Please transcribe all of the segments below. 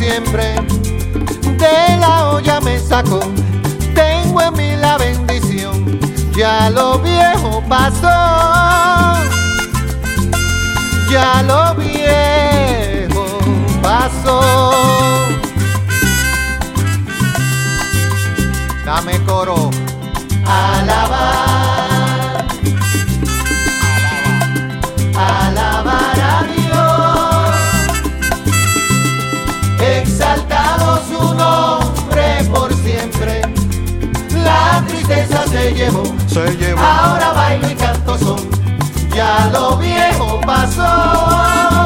siempre. De la olla me sacó, tengo en mí la bendición. Ya lo viejo pasó, ya lo viejo pasó. Dame coro. Alabar, alabar a Dios, exaltado su nombre por siempre. La tristeza se llevó, ahora bailo y canto son. Ya lo viejo pasó,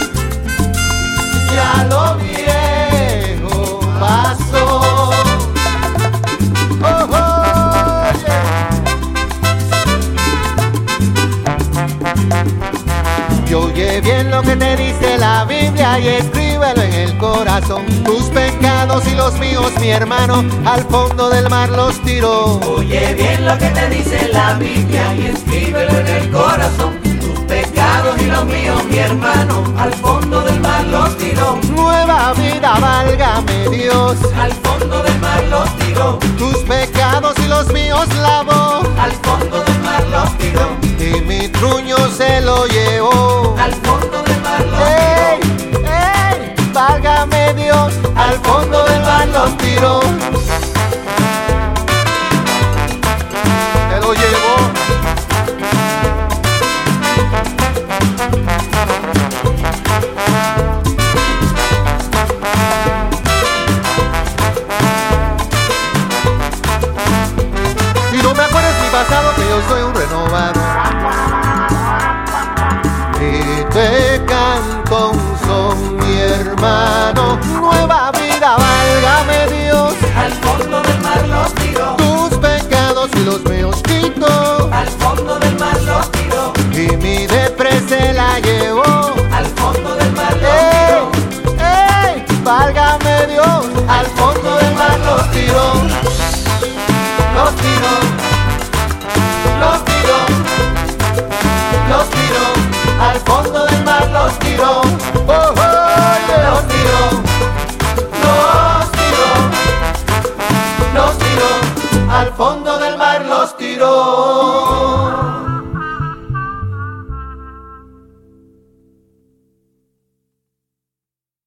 ya lo viejo pasó. Oh, oh, yeah. Y oye bien lo que te dice la Biblia y escríbelo en el corazón. Tus pecados y los míos, mi hermano, al fondo del mar los tiró. Oye bien lo que te dice la Biblia y escríbelo en el corazón. Tus pecados y los míos, mi hermano, al fondo del mar los tiró. Nueva vida, válgame Dios, al fondo del mar los tiró. Tus pecados y los míos lavó, al fondo del mar los tiró. Y mi truño se lo llevó, al fondo del mar los tiró. ¡Ey! Válgame Dios, al fondo del mar los tiró. Se lo llevó. Y no me acuerdes mi pasado, que yo soy un renovado. Y te canto un son, mi hermano. Nueva vida, válgame Dios, al fondo del mar los tiró. Tus pecados y los míos quitó, al fondo del mar los tiró. Y mi depre se la llevó, al fondo del mar los tiró. ¡Ey! Válgame Dios, al fondo del mar los tiró. Los tiró, los tiró, los tiró, al fondo del mar los tiró. Oh, oh, yeah. Los tiró, los tiró, los tiró, al fondo del mar los tiró.